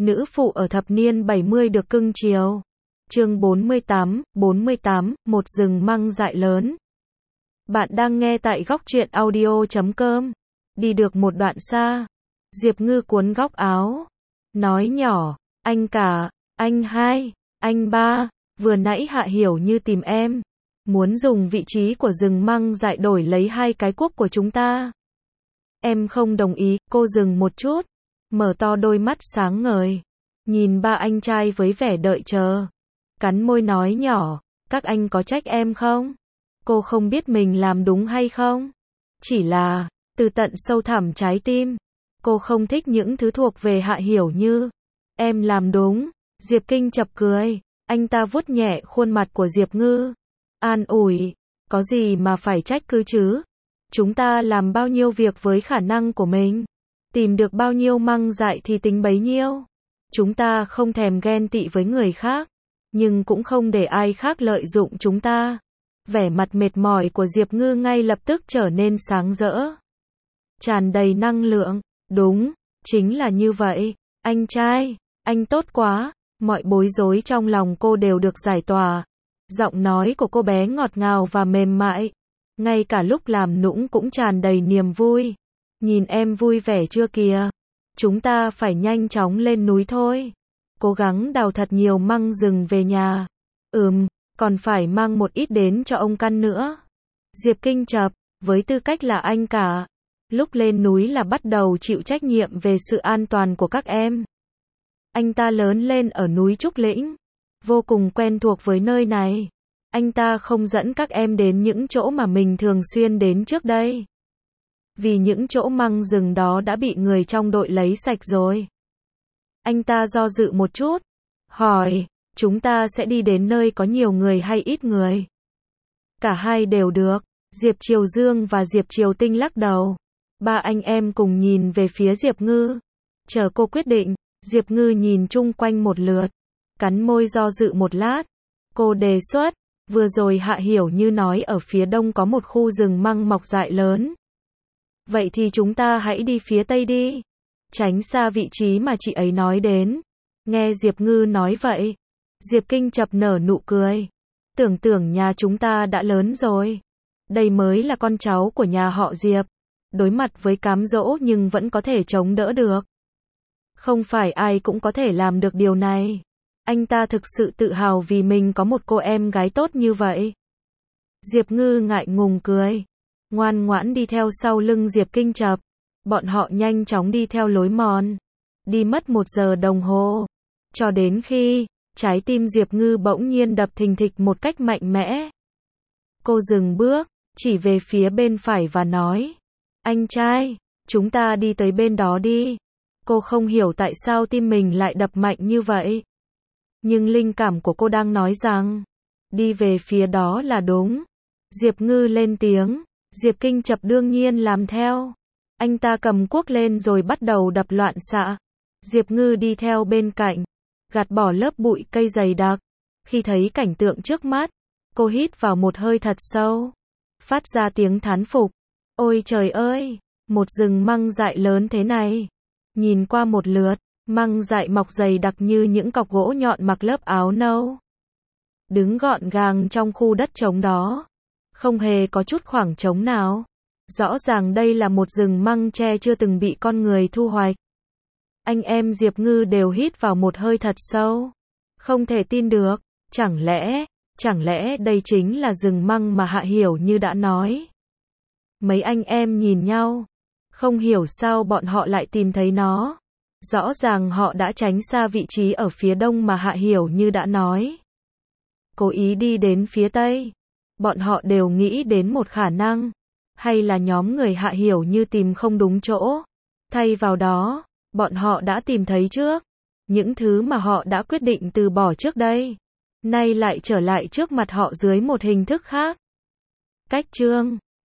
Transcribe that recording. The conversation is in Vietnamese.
nữ phụ ở thập niên 70 được cưng chiều. Chương 48, một rừng măng dại lớn. Bạn đang nghe tại góc truyện audio.com. Đi được một đoạn xa, Diệp Ngư cuốn góc áo, nói nhỏ, anh cả, anh hai, anh ba, vừa nãy Hạ Hiểu Như tìm em, muốn dùng vị trí của rừng măng dại đổi lấy 2 cái cuốc của chúng ta. Em không đồng ý. Cô dừng một chút, mở to đôi mắt sáng ngời, nhìn ba anh trai với vẻ đợi chờ, cắn môi nói nhỏ, các anh có trách em không? Cô không biết mình làm đúng hay không? Chỉ là, từ tận sâu thẳm trái tim, cô không thích những thứ thuộc về Hạ Hiểu Như. Em làm đúng. Diệp Kinh chập cười, anh ta vuốt nhẹ khuôn mặt của Diệp Ngư, an ủi, có gì mà phải trách cứ chứ? Chúng ta làm bao nhiêu việc với khả năng của mình, tìm được bao nhiêu măng dại thì tính bấy nhiêu. Chúng ta không thèm ghen tị với người khác, nhưng cũng không để ai khác lợi dụng chúng ta. Vẻ mặt mệt mỏi của Diệp Ngư ngay lập tức trở nên sáng rỡ, tràn đầy năng lượng. Đúng, chính là như vậy. Anh trai, anh tốt quá. Mọi bối rối trong lòng cô đều được giải tỏa. Giọng nói của cô bé ngọt ngào và mềm mại. Ngay cả lúc làm nũng cũng tràn đầy niềm vui. Nhìn em vui vẻ chưa kìa. Chúng ta phải nhanh chóng lên núi thôi. Cố gắng đào thật nhiều măng rừng về nhà. Còn phải mang một ít đến cho ông Căn nữa. Diệp Kinh chập, với tư cách là anh cả, lúc lên núi là bắt đầu chịu trách nhiệm về sự an toàn của các em. Anh ta lớn lên ở núi Trúc Lĩnh, vô cùng quen thuộc với nơi này. Anh ta không dẫn các em đến những chỗ mà mình thường xuyên đến trước đây, vì những chỗ măng rừng đó đã bị người trong đội lấy sạch rồi. Anh ta do dự một chút, hỏi, chúng ta sẽ đi đến nơi có nhiều người hay ít người? Cả hai đều được. Diệp Triều Dương và Diệp Triều Tinh lắc đầu. Ba anh em cùng nhìn về phía Diệp Ngư, chờ cô quyết định. Diệp Ngư nhìn chung quanh một lượt, cắn môi do dự một lát. Cô đề xuất, vừa rồi Hạ Hiểu Như nói ở phía đông có một khu rừng măng mọc dại lớn. Vậy thì chúng ta hãy đi phía tây đi, tránh xa vị trí mà chị ấy nói đến. Nghe Diệp Ngư nói vậy, Diệp Kinh chập nở nụ cười. Tưởng nhà chúng ta đã lớn rồi. Đây mới là con cháu của nhà họ Diệp. Đối mặt với cám dỗ nhưng vẫn có thể chống đỡ được. Không phải ai cũng có thể làm được điều này. Anh ta thực sự tự hào vì mình có một cô em gái tốt như vậy. Diệp Ngư ngại ngùng cười, ngoan ngoãn đi theo sau lưng Diệp Kinh chập. Bọn họ nhanh chóng đi theo lối mòn, đi mất 1 giờ đồng hồ, cho đến khi trái tim Diệp Ngư bỗng nhiên đập thình thịch một cách mạnh mẽ. Cô dừng bước, chỉ về phía bên phải và nói, anh trai, chúng ta đi tới bên đó đi. Cô không hiểu tại sao tim mình lại đập mạnh như vậy, nhưng linh cảm của cô đang nói rằng đi về phía đó là đúng. Diệp Ngư lên tiếng, Diệp Kinh chập đương nhiên làm theo. Anh ta cầm cuốc lên rồi bắt đầu đập loạn xạ. Diệp Ngư đi theo bên cạnh, gạt bỏ lớp bụi cây dày đặc. Khi thấy cảnh tượng trước mắt, cô hít vào một hơi thật sâu, phát ra tiếng thán phục. Ôi trời ơi, một rừng măng dại lớn thế này. Nhìn qua một lượt, măng dại mọc dày đặc như những cọc gỗ nhọn mặc lớp áo nâu, đứng gọn gàng trong khu đất trống đó, không hề có chút khoảng trống nào. Rõ ràng đây là một rừng măng tre chưa từng bị con người thu hoạch. Anh em Diệp Ngư đều hít vào một hơi thật sâu, không thể tin được. Chẳng lẽ đây chính là rừng măng mà Hạ Hiểu Như đã nói? Mấy anh em nhìn nhau, không hiểu sao bọn họ lại tìm thấy nó. Rõ ràng họ đã tránh xa vị trí ở phía đông mà Hạ Hiểu Như đã nói, cố ý đi đến phía tây. Bọn họ đều nghĩ đến một khả năng, hay là nhóm người Hạ Hiểu Như tìm không đúng chỗ. Thay vào đó, bọn họ đã tìm thấy trước. Những thứ mà họ đã quyết định từ bỏ trước đây, nay lại trở lại trước mặt họ dưới một hình thức khác. Cách chương